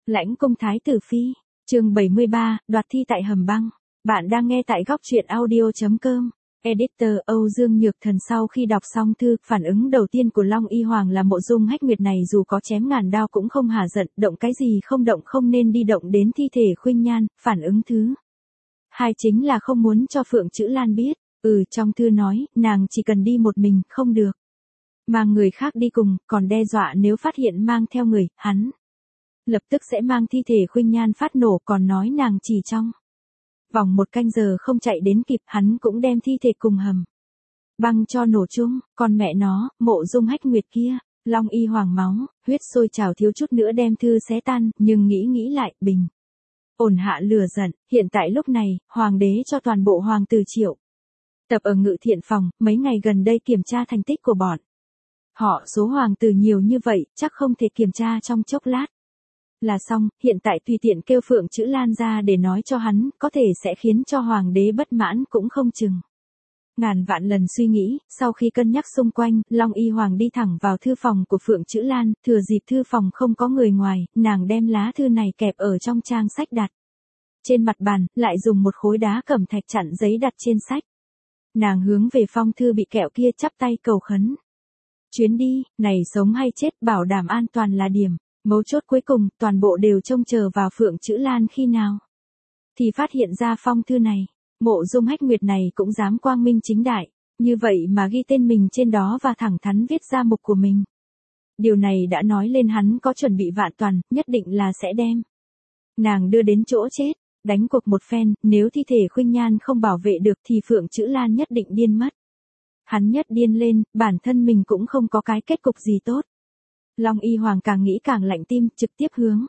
Lãnh cung thái tử phi, chương 73, đoạt thi tại hầm băng. Bạn đang nghe tại góc truyện audio.com. Editor Âu Dương Nhược Thần sau khi đọc xong thư, phản ứng đầu tiên của Long Y Hoàng là Mộ Dung Hách Nguyệt này dù có chém ngàn đao cũng không hả giận, động cái gì không động không nên đi động đến thi thể Khuynh Nhan. Phản ứng thứ hai chính là không muốn cho Phượng Chữ Lan biết. Trong thư nói, nàng chỉ cần đi một mình, không được mang người khác đi cùng, còn đe dọa nếu phát hiện mang theo người, hắn lập tức sẽ mang thi thể Khuynh Nhan phát nổ, còn nói nàng chỉ trong vòng 1 canh giờ không chạy đến kịp, hắn cũng đem thi thể cùng hầm băng cho nổ chung. Còn mẹ nó, Mộ Dung Hách Nguyệt kia, Long Y Hoàng máu, huyết sôi trào thiếu chút nữa đem thư xé tan, nhưng nghĩ lại, bình ổn hạ lửa giận. Hiện tại lúc này, hoàng đế cho toàn bộ hoàng tử triệu tập ở Ngự Thiện phòng, mấy ngày gần đây kiểm tra thành tích của bọn họ, số hoàng tử nhiều như vậy, chắc không thể kiểm tra trong chốc lát là xong. Hiện tại tùy tiện kêu Phượng Chữ Lan ra để nói cho hắn, có thể sẽ khiến cho hoàng đế bất mãn cũng không chừng. Ngàn vạn lần suy nghĩ, sau khi cân nhắc xung quanh, Long Y Hoàng đi thẳng vào thư phòng của Phượng Chữ Lan, thừa dịp thư phòng không có người ngoài, nàng đem lá thư này kẹp ở trong trang sách đặt trên mặt bàn, lại dùng một khối đá cẩm thạch chặn giấy đặt trên sách. Nàng hướng về phong thư bị kẹo kia chắp tay cầu khấn. Chuyến đi này sống hay chết, bảo đảm an toàn là điểm mấu chốt cuối cùng, toàn bộ đều trông chờ vào Phượng Chữ Lan khi nào thì phát hiện ra phong thư này. Mộ Dung Hách Nguyệt này cũng dám quang minh chính đại như vậy mà ghi tên mình trên đó và thẳng thắn viết ra mục của mình. Điều này đã nói lên hắn có chuẩn bị vạn toàn, nhất định là sẽ đem nàng đưa đến chỗ chết, đánh cuộc một phen. Nếu thi thể Khuynh Nhan không bảo vệ được thì Phượng Chữ Lan nhất định điên mất. Hắn nhất điên lên, bản thân mình cũng không có cái kết cục gì tốt. Long Y Hoàng càng nghĩ càng lạnh tim, trực tiếp hướng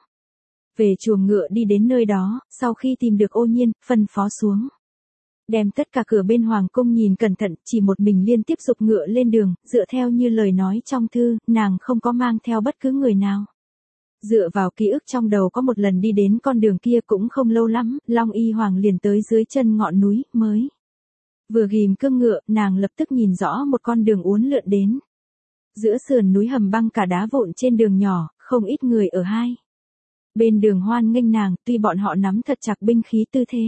về chuồng ngựa đi đến nơi đó. Sau khi tìm được Ô Nhiên, phân phó xuống đem tất cả cửa bên hoàng cung nhìn cẩn thận, chỉ một mình liên tiếp giục ngựa lên đường. Dựa theo như lời nói trong thư, nàng không có mang theo bất cứ người nào. Dựa vào ký ức trong đầu, có một lần đi đến con đường kia cũng không lâu lắm, Long Y Hoàng liền tới dưới chân ngọn núi. Mới vừa ghim cương ngựa, nàng lập tức nhìn rõ một con đường uốn lượn đến giữa sườn núi hầm băng, cả đá vụn trên đường nhỏ, không ít người ở hai bên đường hoan nghênh nàng, tuy bọn họ nắm thật chặt binh khí, tư thế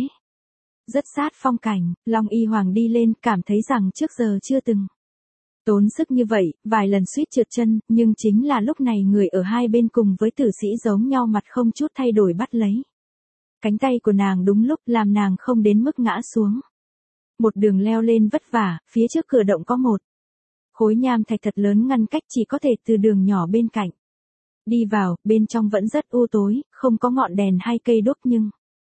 rất sát phong cảnh. Long Y Hoàng đi lên, cảm thấy rằng trước giờ chưa từng tốn sức như vậy, vài lần suýt trượt chân, nhưng chính là lúc này người ở hai bên cùng với tử sĩ giống nhau, mặt không chút thay đổi bắt lấy cánh tay của nàng đúng lúc, làm nàng không đến mức ngã xuống. Một đường leo lên vất vả, phía trước cửa động có một khối nham thạch thật lớn ngăn cách, chỉ có thể từ đường nhỏ bên cạnh đi vào. Bên trong vẫn rất u tối, không có ngọn đèn hay cây đuốc, nhưng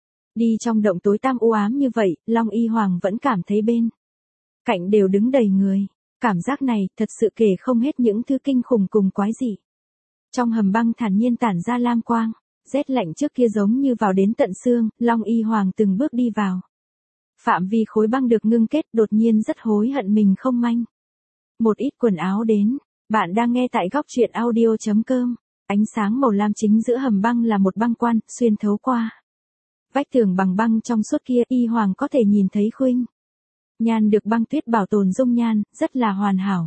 đi trong động tối tăm u ám như vậy, Long Y Hoàng vẫn cảm thấy bên cạnh đều đứng đầy người. Cảm giác này thật sự kể không hết những thứ kinh khủng cùng quái dị. Trong hầm băng thản nhiên tản ra lam quang, rét lạnh trước kia giống như vào đến tận xương. Long Y Hoàng từng bước đi vào phạm vi khối băng được ngưng kết, đột nhiên rất hối hận mình không manh một ít quần áo đến. Bạn đang nghe tại góc truyện audio.com. Ánh sáng màu lam chính giữa hầm băng là một băng quan, xuyên thấu qua vách tường bằng băng trong suốt kia, Y Hoàng có thể nhìn thấy Khuynh Nhan được băng tuyết bảo tồn dung nhan, rất là hoàn hảo.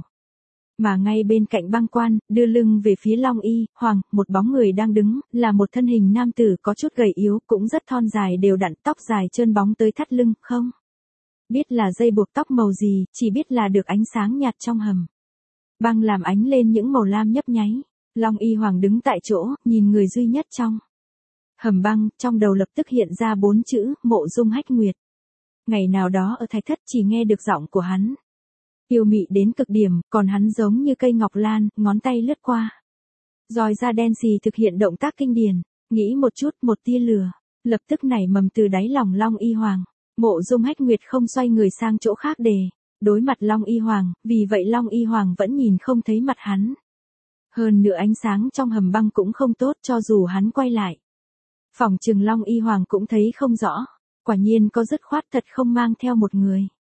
Mà ngay bên cạnh băng quan, đưa lưng về phía Long Y Hoàng, một bóng người đang đứng, là một thân hình nam tử có chút gầy yếu, cũng rất thon dài đều đặn, tóc dài trơn bóng tới thắt lưng, không biết là dây buộc tóc màu gì, chỉ biết là được ánh sáng nhạt trong hầm băng làm ánh lên những màu lam nhấp nháy. Long Y Hoàng đứng tại chỗ, nhìn người duy nhất trong hầm băng, trong đầu lập tức hiện ra 4 chữ, Mộ Dung Hách Nguyệt. Ngày nào đó ở Thạch Thất chỉ nghe được giọng của hắn yêu mị đến cực điểm, còn hắn giống như cây ngọc lan, ngón tay lướt qua roi da đen xì, thực hiện động tác kinh điển. Nghĩ một chút, một tia lửa lập tức nảy mầm từ đáy lòng Long Y Hoàng. Mộ Dung Hách Nguyệt không xoay người sang chỗ khác để đối mặt Long Y Hoàng, vì vậy Long Y Hoàng vẫn nhìn không thấy mặt hắn. Hơn nữa ánh sáng trong hầm băng cũng không tốt, cho dù hắn quay lại phòng chừng Long Y Hoàng cũng thấy không rõ. Quả nhiên có dứt khoát thật không mang theo một người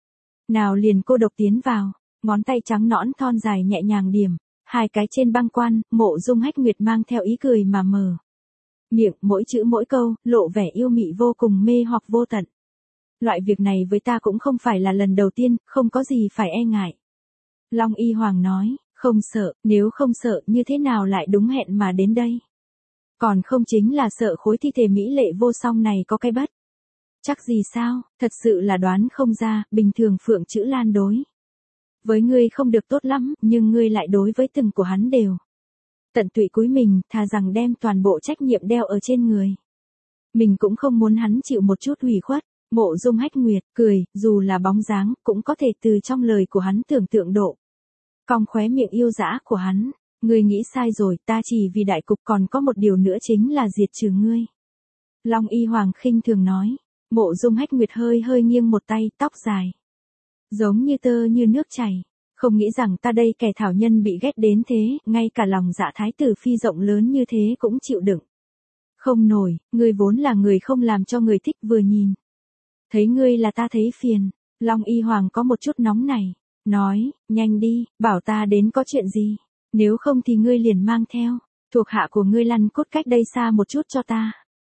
nào, liền cô độc tiến vào. Ngón tay trắng nõn thon dài nhẹ nhàng điểm hai cái trên băng quan. Mộ Dung Hách Nguyệt mang theo ý cười mà mở miệng, mỗi chữ mỗi câu lộ vẻ yêu mị vô cùng, mê hoặc vô tận. Loại việc này với ta cũng không phải là lần đầu tiên, không có gì phải e ngại. Long Y Hoàng nói, không sợ, nếu không sợ như thế nào lại đúng hẹn mà đến đây. Còn không chính là sợ khối thi thể mỹ lệ vô song này có cái bất. Chắc gì sao, thật sự là đoán không ra, bình thường Phượng Chữ Lan đối với ngươi không được tốt lắm, nhưng ngươi lại đối với từng của hắn đều tận tụy cúi mình, thà rằng đem toàn bộ trách nhiệm đeo ở trên người. Mình cũng không muốn hắn chịu một chút ủy khuất. Mộ Dung Hách Nguyệt cười, dù là bóng dáng, cũng có thể từ trong lời của hắn tưởng tượng độ. Cong khóe miệng yêu dã của hắn, ngươi nghĩ sai rồi, ta chỉ vì đại cục, còn có một điều nữa chính là diệt trừ ngươi. Long Y Hoàng khinh thường nói. Mộ Dung Hách Nguyệt hơi hơi nghiêng một tay, tóc dài giống như tơ như nước chảy. Không nghĩ rằng ta đây kẻ thảo nhân bị ghét đến thế, ngay cả lòng dạ thái tử phi rộng lớn như thế cũng chịu đựng không nổi. Ngươi vốn là người không làm cho người thích, vừa nhìn thấy ngươi là ta thấy phiền. Long Y Hoàng có một chút nóng này, nói, nhanh đi, bảo ta đến có chuyện gì, nếu không thì ngươi liền mang theo thuộc hạ của ngươi lăn cốt cách đây xa một chút cho ta.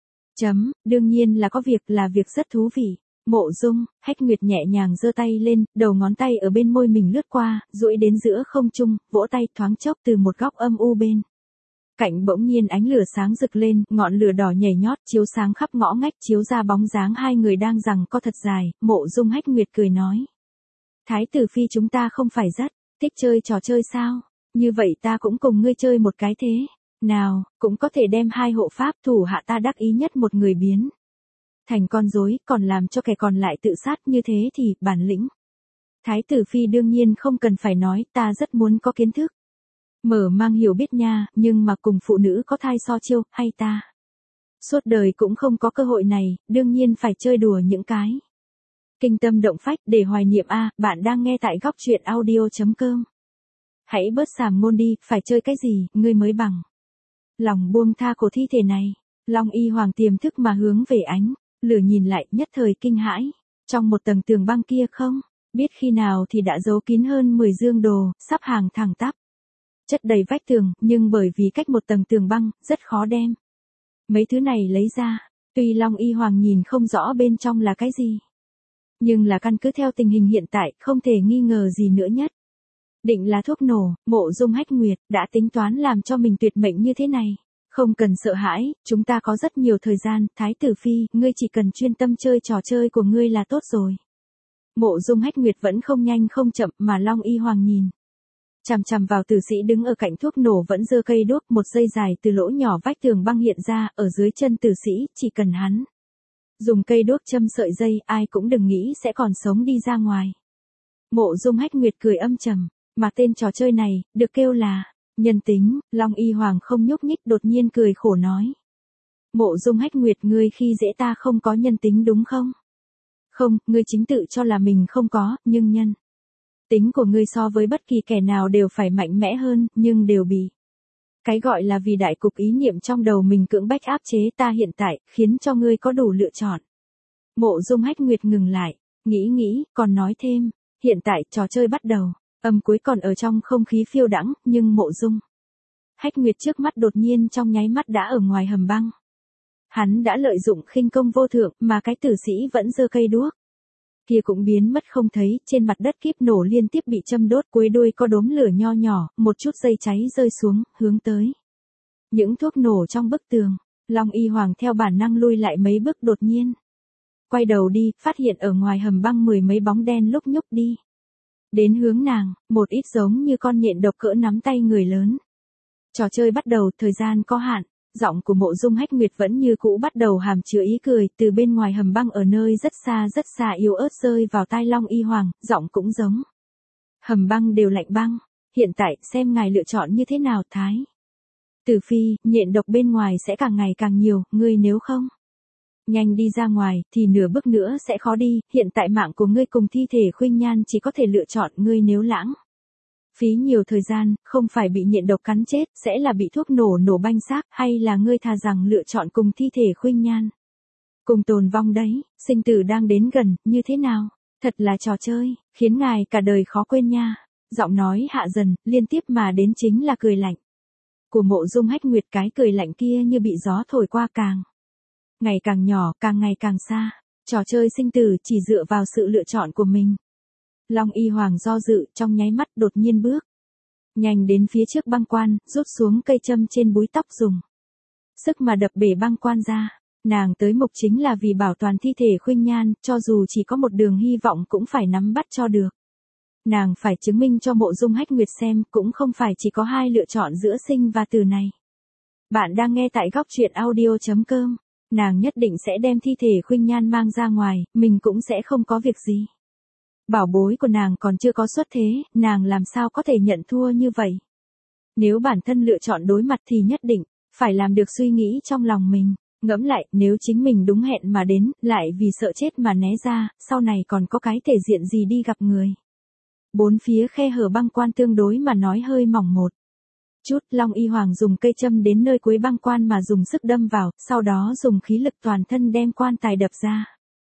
Đương nhiên là có việc, là việc rất thú vị. Mộ Dung Hách Nguyệt nhẹ nhàng giơ tay lên, đầu ngón tay ở bên môi mình lướt qua, duỗi đến giữa không trung, vỗ tay, thoáng chốc từ một góc âm u bên cạnh bỗng nhiên ánh lửa sáng rực lên, ngọn lửa đỏ nhảy nhót chiếu sáng khắp ngõ ngách, chiếu ra bóng dáng hai người đang giằng co thật dài. Mộ Dung Hách Nguyệt cười nói, thái tử phi chúng ta không phải rất thích chơi trò chơi sao? Như vậy ta cũng cùng ngươi chơi một cái thế nào, cũng có thể đem hai hộ pháp thủ hạ ta đắc ý nhất một người biến thành con rối, còn làm cho kẻ còn lại tự sát, như thế thì bản lĩnh thái tử phi đương nhiên không cần phải nói, ta rất muốn có kiến thức mở mang hiểu biết nha, nhưng mà cùng phụ nữ có thai so chiêu, hay ta suốt đời cũng không có cơ hội này, đương nhiên phải chơi đùa những cái kinh tâm động phách để hoài niệm a. Bạn đang nghe tại góc truyện audio.com. Hãy bớt sàm ngôn đi, phải chơi cái gì, ngươi mới bằng lòng buông tha cổ thi thể này. Long Y Hoàng tiềm thức mà hướng về ánh lửa nhìn lại, nhất thời kinh hãi. Trong một tầng tường băng kia không biết khi nào thì đã giấu kín hơn 10 dương đồ, sắp hàng thẳng tắp chất đầy vách tường, nhưng bởi vì cách một tầng tường băng, rất khó đem mấy thứ này lấy ra. Tuy Long Y Hoàng nhìn không rõ bên trong là cái gì, nhưng là căn cứ theo tình hình hiện tại, không thể nghi ngờ gì nữa nhất định là thuốc nổ. Mộ Dung Hách Nguyệt đã tính toán làm cho mình tuyệt mệnh như thế này. Không cần sợ hãi, chúng ta có rất nhiều thời gian, thái tử phi, ngươi chỉ cần chuyên tâm chơi trò chơi của ngươi là tốt rồi. Mộ Dung Hách Nguyệt vẫn không nhanh không chậm, mà Long Y Hoàng nhìn chằm chằm vào tử sĩ đứng ở cạnh thuốc nổ vẫn giơ cây đuốc, một dây dài từ lỗ nhỏ vách tường băng hiện ra, ở dưới chân tử sĩ, chỉ cần hắn dùng cây đuốc châm sợi dây, ai cũng đừng nghĩ sẽ còn sống đi ra ngoài. Mộ Dung Hách Nguyệt cười âm trầm, mà tên trò chơi này, được kêu là nhân tính. Long Y Hoàng không nhúc nhích, đột nhiên cười khổ nói. Mộ Dung Hách Nguyệt, ngươi khi dễ ta không có nhân tính đúng không? Không, ngươi chính tự cho là mình không có, nhưng nhân tính của ngươi so với bất kỳ kẻ nào đều phải mạnh mẽ hơn, nhưng đều bị cái gọi là vì đại cục ý niệm trong đầu mình cưỡng bách áp chế ta hiện tại, khiến cho ngươi có đủ lựa chọn. Mộ Dung Hách Nguyệt ngừng lại, nghĩ, còn nói thêm, hiện tại trò chơi bắt đầu. Âm cuối còn ở trong không khí phiêu đãng, nhưng Mộ Dung Hách Nguyệt trước mắt đột nhiên trong nháy mắt đã ở ngoài hầm băng. Hắn đã lợi dụng khinh công vô thượng, mà cái tử sĩ vẫn giơ cây đuốc kia cũng biến mất không thấy. Trên mặt đất kíp nổ liên tiếp bị châm đốt, cuối đuôi có đốm lửa nho nhỏ, một chút dây cháy rơi xuống, hướng tới những thuốc nổ trong bức tường. Long Y Hoàng theo bản năng lui lại mấy bước, đột nhiên quay đầu đi, phát hiện ở ngoài hầm băng 10 mấy bóng đen lúc nhúc đi đến hướng nàng, một ít giống như con nhện độc cỡ nắm tay người lớn. Trò chơi bắt đầu, thời gian có hạn. Giọng của Mộ Dung Hách Nguyệt vẫn như cũ bắt đầu hàm chứa ý cười, từ bên ngoài hầm băng ở nơi rất xa yếu ớt rơi vào tai Long Y Hoàng, giọng cũng giống hầm băng đều lạnh băng. Hiện tại, xem ngài lựa chọn như thế nào, thái tử phi, nhện độc bên ngoài sẽ càng ngày càng nhiều, ngươi nếu không nhanh đi ra ngoài, thì nửa bước nữa sẽ khó đi. Hiện tại mạng của ngươi cùng thi thể Khuynh Nhan chỉ có thể lựa chọn, ngươi nếu lãng phí nhiều thời gian, không phải bị nhện độc cắn chết, sẽ là bị thuốc nổ banh xác, hay là ngươi thà rằng lựa chọn cùng thi thể Khuynh Nhan cùng tồn vong đấy. Sinh tử đang đến gần, như thế nào? Thật là trò chơi, khiến ngài cả đời khó quên nha. Giọng nói hạ dần, liên tiếp mà đến chính là cười lạnh của Mộ Dung Hách Nguyệt. Cái cười lạnh kia như bị gió thổi qua, càng ngày càng nhỏ, càng ngày càng xa. Trò chơi sinh tử chỉ dựa vào sự lựa chọn của mình. Long Y Hoàng do dự, trong nháy mắt đột nhiên bước nhanh đến phía trước băng quan, rút xuống cây châm trên búi tóc, dùng sức mà đập bể băng quan ra. Nàng tới mục chính là vì bảo toàn thi thể Khuynh Nhan, cho dù chỉ có một đường hy vọng cũng phải nắm bắt cho được. Nàng phải chứng minh cho Mộ Dung Hách Nguyệt xem, cũng không phải chỉ có hai lựa chọn giữa sinh và tử này. Bạn đang nghe tại góc truyện audio.com. Nàng nhất định sẽ đem thi thể Khuynh Nhan mang ra ngoài, mình cũng sẽ không có việc gì. Bảo bối của nàng còn chưa có xuất thế, nàng làm sao có thể nhận thua như vậy. Nếu bản thân lựa chọn đối mặt thì nhất định phải làm được suy nghĩ trong lòng mình. Ngẫm lại, nếu chính mình đúng hẹn mà đến, lại vì sợ chết mà né ra, sau này còn có cái thể diện gì đi gặp người. Bốn phía khe hở băng quan tương đối mà nói hơi mỏng một chút. Long Y Hoàng dùng cây châm đến nơi cuối băng quan mà dùng sức đâm vào, sau đó dùng khí lực toàn thân đem quan tài đập ra.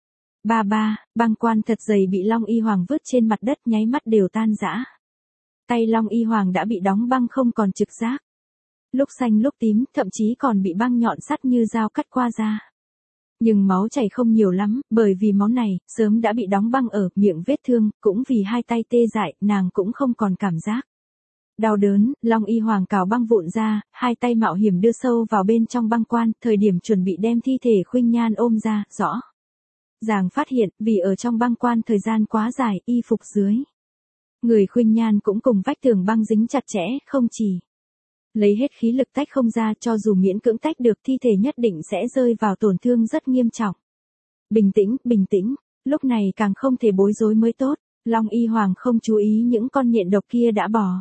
Băng quan thật dày bị Long Y Hoàng vứt trên mặt đất nháy mắt đều tan rã. Tay Long Y Hoàng đã bị đóng băng không còn trực giác. Lúc xanh lúc tím, thậm chí còn bị băng nhọn sắt như dao cắt qua da. Nhưng máu chảy không nhiều lắm, bởi vì máu này, sớm đã bị đóng băng ở miệng vết thương, cũng vì hai tay tê dại, nàng cũng không còn cảm giác. Đau đớn, Long Y Hoàng cào băng vụn ra, hai tay mạo hiểm đưa sâu vào bên trong băng quan, thời điểm chuẩn bị đem thi thể Khuynh Nhan ôm ra, rõ ràng phát hiện, vì ở trong băng quan thời gian quá dài, y phục dưới người Khuynh Nhan cũng cùng vách tường băng dính chặt chẽ, không chỉ lấy hết khí lực tách không ra, cho dù miễn cưỡng tách được thi thể nhất định sẽ rơi vào tổn thương rất nghiêm trọng. Bình tĩnh, lúc này càng không thể bối rối mới tốt. Long Y Hoàng không chú ý những con nhện độc kia đã bò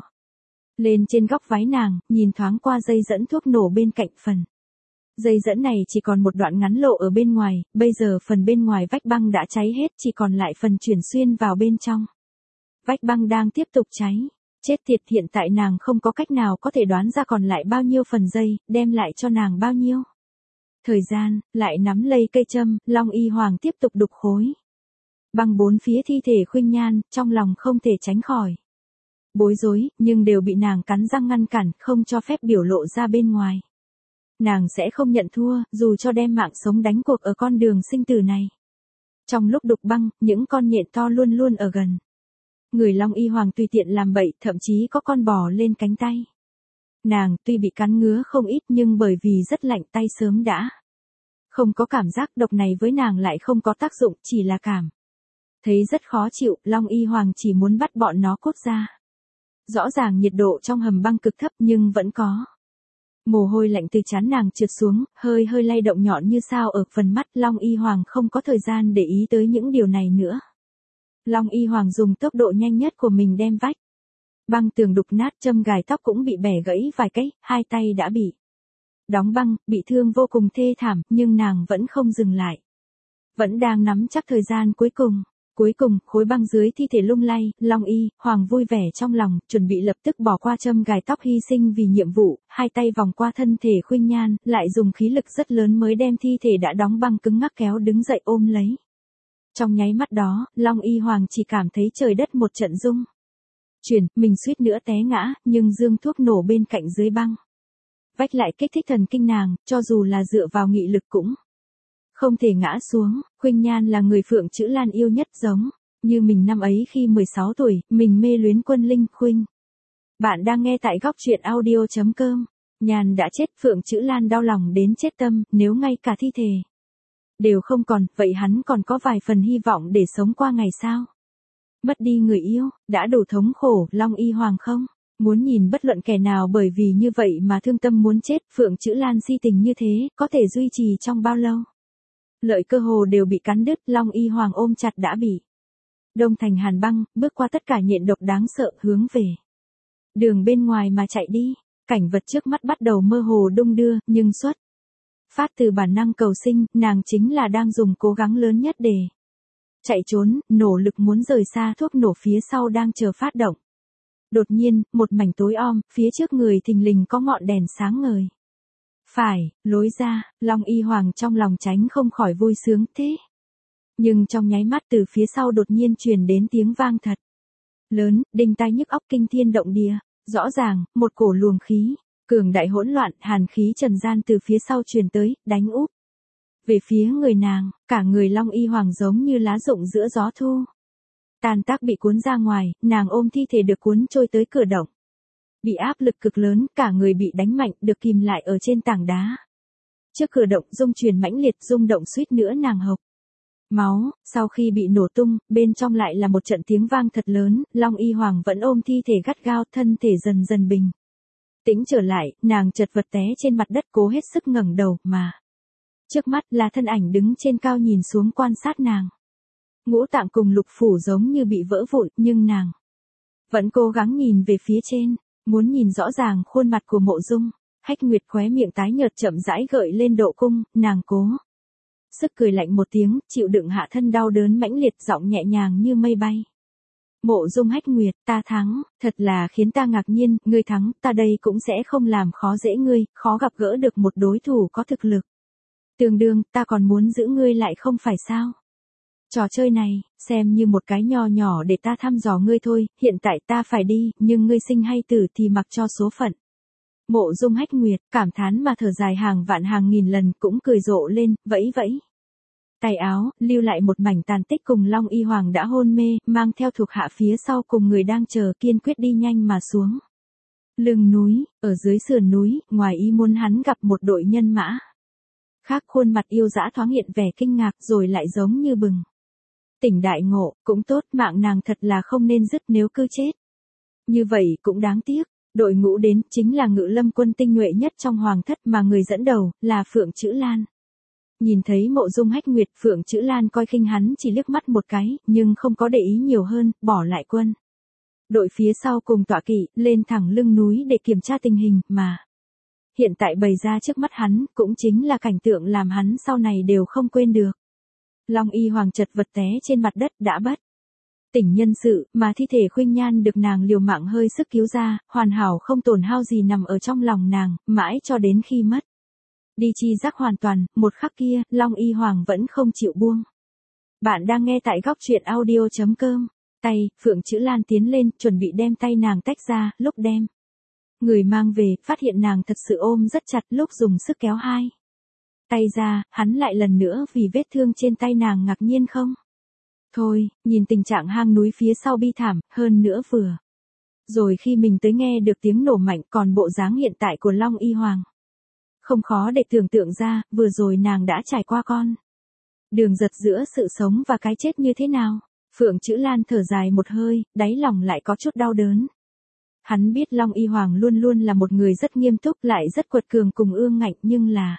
lên trên góc váy nàng, nhìn thoáng qua dây dẫn thuốc nổ bên cạnh phần. Dây dẫn này chỉ còn một đoạn ngắn lộ ở bên ngoài, bây giờ phần bên ngoài vách băng đã cháy hết, chỉ còn lại phần chuyển xuyên vào bên trong. Vách băng đang tiếp tục cháy. Chết tiệt, hiện tại nàng không có cách nào có thể đoán ra còn lại bao nhiêu phần dây, đem lại cho nàng bao nhiêu thời gian, lại nắm lấy cây châm, Long Y Hoàng tiếp tục đục khối băng bốn phía thi thể Khuynh Nhan, trong lòng không thể tránh khỏi bối rối, nhưng đều bị nàng cắn răng ngăn cản, không cho phép biểu lộ ra bên ngoài. Nàng sẽ không nhận thua, dù cho đem mạng sống đánh cuộc ở con đường sinh tử này. Trong lúc đục băng, những con nhện to luôn luôn ở gần người Long Y Hoàng tùy tiện làm bậy, thậm chí có con bò lên cánh tay. Nàng tuy bị cắn ngứa không ít nhưng bởi vì rất lạnh tay sớm đã không có cảm giác, độc này với nàng lại không có tác dụng, chỉ là cảm thấy rất khó chịu. Long Y Hoàng chỉ muốn bắt bọn nó cốt ra. Rõ ràng nhiệt độ trong hầm băng cực thấp nhưng vẫn có mồ hôi lạnh từ trán nàng trượt xuống, hơi lay động nhọn như sao ở phần mắt. Long Y Hoàng không có thời gian để ý tới những điều này nữa. Long Y Hoàng dùng tốc độ nhanh nhất của mình đem vách băng tường đục nát, châm gài tóc cũng bị bẻ gãy vài cái, hai tay đã bị đóng băng, bị thương vô cùng thê thảm, nhưng nàng vẫn không dừng lại. Vẫn đang nắm chắc thời gian cuối cùng. Khối băng dưới thi thể lung lay, Long Y Hoàng vui vẻ trong lòng, chuẩn bị lập tức bỏ qua châm gài tóc hy sinh vì nhiệm vụ, hai tay vòng qua thân thể Khuynh Nhan, lại dùng khí lực rất lớn mới đem thi thể đã đóng băng cứng ngắc kéo đứng dậy ôm lấy. Trong nháy mắt đó, Long Y Hoàng chỉ cảm thấy trời đất một trận rung chuyển, mình suýt nữa té ngã, nhưng dương thuốc nổ bên cạnh dưới băng vách lại kích thích thần kinh nàng, cho dù là dựa vào nghị lực cũng không thể ngã xuống. Khuynh Nhan là người Phượng Chữ Lan yêu nhất, giống như mình năm ấy khi 16 tuổi, mình mê luyến Quân Linh Khuynh. Bạn đang nghe tại góc truyện audio.com. Nhan đã chết, Phượng Chữ Lan đau lòng đến chết tâm, nếu ngay cả thi thể đều không còn, vậy hắn còn có vài phần hy vọng để sống qua ngày sao? Mất đi người yêu, đã đủ thống khổ, Long Y Hoàng không muốn nhìn bất luận kẻ nào bởi vì như vậy mà thương tâm muốn chết. Phượng Chữ Lan si tình như thế, có thể duy trì trong bao lâu? Lợi cơ hồ đều bị cắn đứt, Long Y Hoàng ôm chặt đã bị đông thành hàn băng, bước qua tất cả nhện độc đáng sợ, hướng về đường bên ngoài mà chạy đi. Cảnh vật trước mắt bắt đầu mơ hồ đung đưa, nhưng xuất phát từ bản năng cầu sinh, nàng chính là đang dùng cố gắng lớn nhất để chạy trốn, nỗ lực muốn rời xa thuốc nổ phía sau đang chờ phát động. Đột nhiên, một mảnh tối om, phía trước người thình lình có ngọn đèn sáng ngời. Phải, lối ra, Long Y Hoàng trong lòng tránh không khỏi vui sướng thế. Nhưng trong nháy mắt từ phía sau đột nhiên truyền đến tiếng vang thật lớn, đinh tai nhức óc, kinh thiên động địa. Rõ ràng, một cổ luồng khí cường đại hỗn loạn, hàn khí trần gian từ phía sau truyền tới, đánh úp về phía người nàng. Cả người Long Y Hoàng giống như lá rụng giữa gió thu, tan tác bị cuốn ra ngoài. Nàng ôm thi thể được cuốn trôi tới cửa động, bị áp lực cực lớn, cả người bị đánh mạnh, được kìm lại ở trên tảng đá. Trước cửa động rung truyền mãnh liệt, rung động suýt nữa nàng hộc máu, sau khi bị nổ tung, bên trong lại là một trận tiếng vang thật lớn, Long Y Hoàng vẫn ôm thi thể gắt gao, thân thể dần dần bình tĩnh trở lại, nàng chật vật té trên mặt đất cố hết sức ngẩng đầu, mà trước mắt là thân ảnh đứng trên cao nhìn xuống quan sát nàng. Ngũ tạng cùng lục phủ giống như bị vỡ vụn, nhưng nàng vẫn cố gắng nhìn về phía trên, muốn nhìn rõ ràng khuôn mặt của Mộ Dung. Hách Nguyệt khóe miệng tái nhợt chậm rãi gợi lên độ cung, nàng cố sức cười lạnh một tiếng, chịu đựng hạ thân đau đớn mãnh liệt, giọng nhẹ nhàng như mây bay. Mộ Dung Hách Nguyệt, ta thắng, thật là khiến ta ngạc nhiên, ngươi thắng, ta đây cũng sẽ không làm khó dễ ngươi, khó gặp gỡ được một đối thủ có thực lực. Tương đương, ta còn muốn giữ ngươi lại không phải sao? Trò chơi này, xem như một cái nho nhỏ để ta thăm dò ngươi thôi, hiện tại ta phải đi, nhưng ngươi sinh hay tử thì mặc cho số phận. Mộ Dung Hách Nguyệt, cảm thán mà thở dài hàng vạn hàng nghìn lần, cũng cười rộ lên, vẫy vẫy tay áo, lưu lại một mảnh tàn tích cùng Long Y Hoàng đã hôn mê, mang theo thuộc hạ phía sau cùng người đang chờ, kiên quyết đi nhanh mà xuống lưng núi. Ở dưới sườn núi, ngoài ý muốn hắn gặp một đội nhân mã khác, khuôn mặt yêu dã thoáng hiện vẻ kinh ngạc, rồi lại giống như bừng tỉnh đại ngộ, cũng tốt, mạng nàng thật là không nên dứt, nếu cứ chết như vậy cũng đáng tiếc. Đội ngũ đến, chính là Ngự Lâm quân tinh nhuệ nhất trong hoàng thất, mà người dẫn đầu là Phượng Chữ Lan. Nhìn thấy Mộ Dung Hách Nguyệt, Phượng Chữ Lan coi khinh hắn chỉ liếc mắt một cái, nhưng không có để ý nhiều hơn, bỏ lại quân đội phía sau cùng tọa kỵ, lên thẳng lưng núi để kiểm tra tình hình, mà hiện tại bày ra trước mắt hắn, cũng chính là cảnh tượng làm hắn sau này đều không quên được. Long Y Hoàng chật vật té trên mặt đất, đã bất tỉnh nhân sự, mà thi thể Khuynh Nhan được nàng liều mạng hơi sức cứu ra, hoàn hảo không tổn hao gì nằm ở trong lòng nàng, mãi cho đến khi mất đi chi giác hoàn toàn, một khắc kia, Long Y Hoàng vẫn không chịu buông. Bạn đang nghe tại góc truyện audio.com. Tay, Phượng Chữ Lan tiến lên, chuẩn bị đem tay nàng tách ra, lúc đem người mang về, phát hiện nàng thật sự ôm rất chặt, lúc dùng sức kéo hai tay ra, hắn lại lần nữa vì vết thương trên tay nàng ngạc nhiên không thôi, nhìn tình trạng hang núi phía sau bi thảm, hơn nữa vừa rồi khi mình tới nghe được tiếng nổ mạnh, còn bộ dáng hiện tại của Long Y Hoàng không khó để tưởng tượng ra, vừa rồi nàng đã trải qua con đường giật giữa sự sống và cái chết như thế nào. Phượng Chữ Lan thở dài một hơi, đáy lòng lại có chút đau đớn. Hắn biết Long Y Hoàng luôn luôn là một người rất nghiêm túc, lại rất quật cường cùng ương ngạnh, nhưng là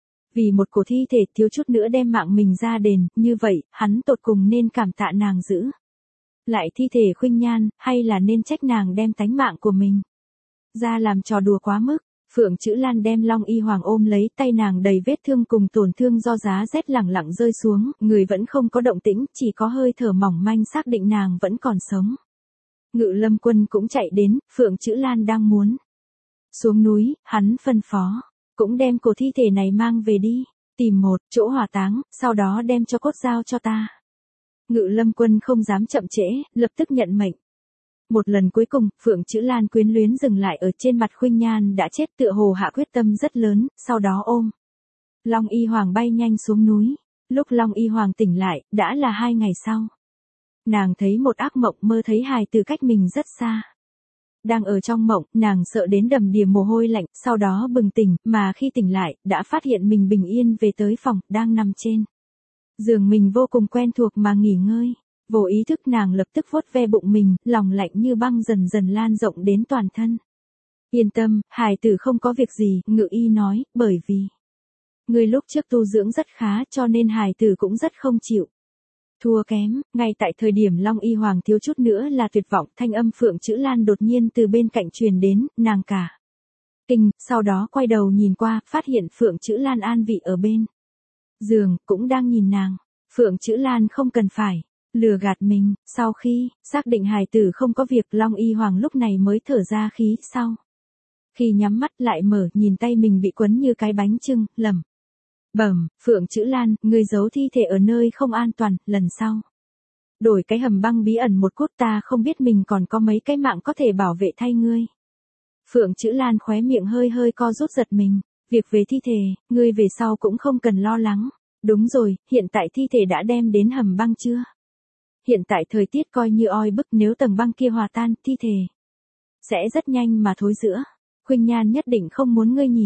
vì một cổ thi thể thiếu chút nữa đem mạng mình ra đền, như vậy, hắn tột cùng nên cảm tạ nàng giữ lại thi thể Khuynh Nhan, hay là nên trách nàng đem tánh mạng của mình ra làm trò đùa quá mức. Phượng Chữ Lan đem Long Y Hoàng ôm lấy, tay nàng đầy vết thương cùng tổn thương do giá rét lẳng lặng rơi xuống, người vẫn không có động tĩnh, chỉ có hơi thở mỏng manh xác định nàng vẫn còn sống. Ngự Lâm quân cũng chạy đến, Phượng Chữ Lan đang muốn xuống núi, hắn phân phó, cũng đem cổ thi thể này mang về đi, tìm một chỗ hỏa táng, sau đó đem cho cốt giao cho ta. Ngự Lâm quân không dám chậm trễ, lập tức nhận mệnh. Một lần cuối cùng, Phượng Chữ Lan quyến luyến dừng lại ở trên mặt Khuynh Nhan đã chết, tựa hồ hạ quyết tâm rất lớn, sau đó ôm Long Y Hoàng bay nhanh xuống núi. Lúc Long Y Hoàng tỉnh lại, đã là 2 ngày sau. Nàng thấy một ác mộng, mơ thấy hài từ cách mình rất xa. Đang ở trong mộng, nàng sợ đến đầm đìa mồ hôi lạnh, sau đó bừng tỉnh, mà khi tỉnh lại, đã phát hiện mình bình yên về tới phòng, đang nằm trên giường mình vô cùng quen thuộc mà nghỉ ngơi. Vô ý thức nàng lập tức vuốt ve bụng mình, lòng lạnh như băng dần dần lan rộng đến toàn thân. Yên tâm, hài tử không có việc gì, Ngự y nói, bởi vì người lúc trước tu dưỡng rất khá, cho nên hài tử cũng rất không chịu thua kém. Ngay tại thời điểm Long Y Hoàng thiếu chút nữa là tuyệt vọng, thanh âm Phượng Chữ Lan đột nhiên từ bên cạnh truyền đến, nàng cả kinh, sau đó quay đầu nhìn qua, phát hiện Phượng Chữ Lan an vị ở bên giường, cũng đang nhìn nàng. Phượng Chữ Lan không cần phải lừa gạt mình, sau khi xác định hài tử không có việc, Long Y Hoàng lúc này mới thở ra khí, sau khi nhắm mắt lại mở, nhìn tay mình bị quấn như cái bánh chưng, lẩm bẩm, Phượng Chữ Lan, ngươi giấu thi thể ở nơi không an toàn, lần sau đổi cái hầm băng bí ẩn một cốt, ta không biết mình còn có mấy cái mạng có thể bảo vệ thay ngươi. Phượng Chữ Lan khóe miệng hơi hơi co rút giật mình, việc về thi thể, ngươi về sau cũng không cần lo lắng. Đúng rồi, hiện tại thi thể đã đem đến hầm băng chưa? Hiện tại thời tiết coi như oi bức, nếu tầng băng kia hòa tan, thi thể sẽ rất nhanh mà thối rữa. Khuynh Nhan nhất định không muốn ngươi nhìn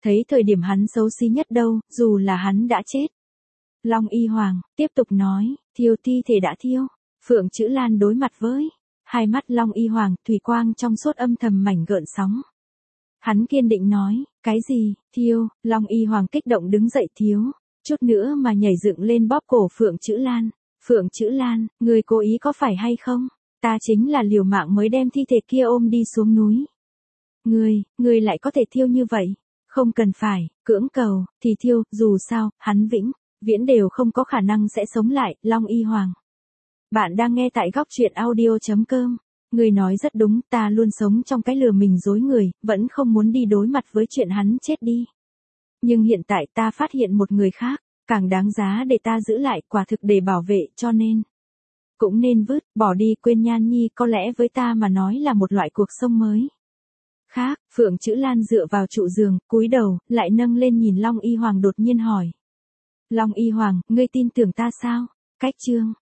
Thấy thời điểm hắn xấu xí nhất đâu, dù là hắn đã chết. Long Y Hoàng, tiếp tục nói, thiêu thi thể đã thiêu. Phượng Chữ Lan đối mặt với hai mắt Long Y Hoàng, thủy quang trong suốt âm thầm mảnh gợn sóng. Hắn kiên định nói, cái gì, thiêu, Long Y Hoàng kích động đứng dậy thiếu, chút nữa mà nhảy dựng lên bóp cổ Phượng Chữ Lan. Phượng Chữ Lan, người cố ý có phải hay không? Ta chính là liều mạng mới đem thi thể kia ôm đi xuống núi. Ngươi lại có thể thiêu như vậy? Không cần phải, cưỡng cầu, thì thiêu, dù sao, hắn vĩnh viễn đều không có khả năng sẽ sống lại, Long Y Hoàng. Bạn đang nghe tại góc truyện audio.com. Người nói rất đúng, ta luôn sống trong cái lừa mình dối người, vẫn không muốn đi đối mặt với chuyện hắn chết đi. Nhưng hiện tại ta phát hiện một người khác, càng đáng giá để ta giữ lại, quả thực để bảo vệ, cho nên cũng nên vứt, bỏ đi, quên Nhan Nhi có lẽ với ta mà nói là một loại cuộc sống mới. Khác, Phượng Chữ Lan dựa vào trụ giường, cúi đầu, lại nâng lên nhìn Long Y Hoàng đột nhiên hỏi. Long Y Hoàng, ngươi tin tưởng ta sao? Cách chương